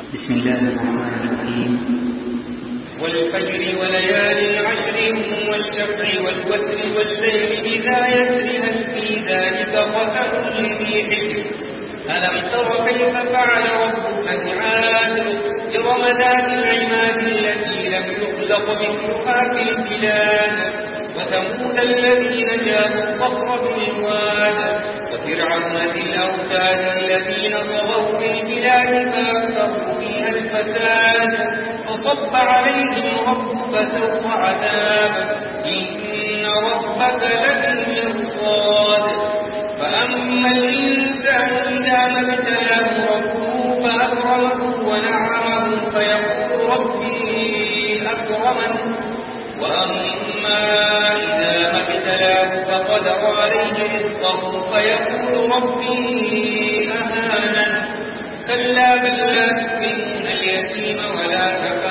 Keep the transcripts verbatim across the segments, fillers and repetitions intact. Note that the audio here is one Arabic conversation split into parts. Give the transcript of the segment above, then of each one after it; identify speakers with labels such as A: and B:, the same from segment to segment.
A: بسم الله الرحمن الرحيم.
B: والفجر وليال عشر والشفع والوتر والليل إذا يسر هل في ذلك قسم لذي حجر ألم تر كيف فعل ربك بعاد إرم ذات العماد التي لم يخلق مثلها في البلاد وثمود الذين جابوا الصخر بالواد وفرعون ذي الأوتاد الذين طغوا في البلاد فأكثروا فيها الفساد فصب عليهم ربك سوط عذاب إن ربك لبالمرصاد فأما الإنسان إذا ما ابتلاه ربه فأكرمه ونعمه فيقول ربي أكرمن وأما إذا ما ابتلاه فقدر عليه رزقه فيقول ربي أهانن كلا بل لا تكرمون اليتيم ولا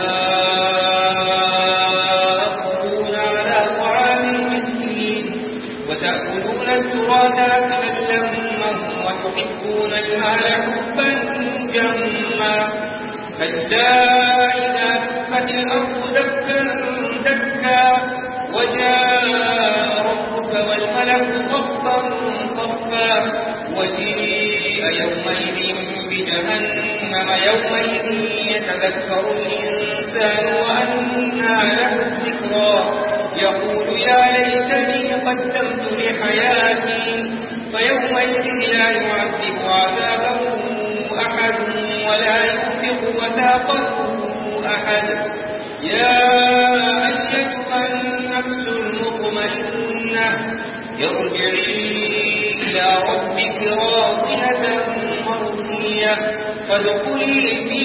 B: تحاضون على طعام المسكين وتأكلون التراث أكلا لما وتحبون المال حبا جما كلا إذا دكت الأرض دكا دكا وجاء ربك والملك صفا صفا وجيء يومئذ بجهنم يومئذ يتذكر الإنسان وأنى له الذكرى يقول يا ليتني قدمت لحياتي فيومئذ لا يعذب عذابه أحد ولا يوثق وثاقه أحد يا أيتها النفس المطمئنة ارجعي إلى ربك راضية مرضية فادخلي في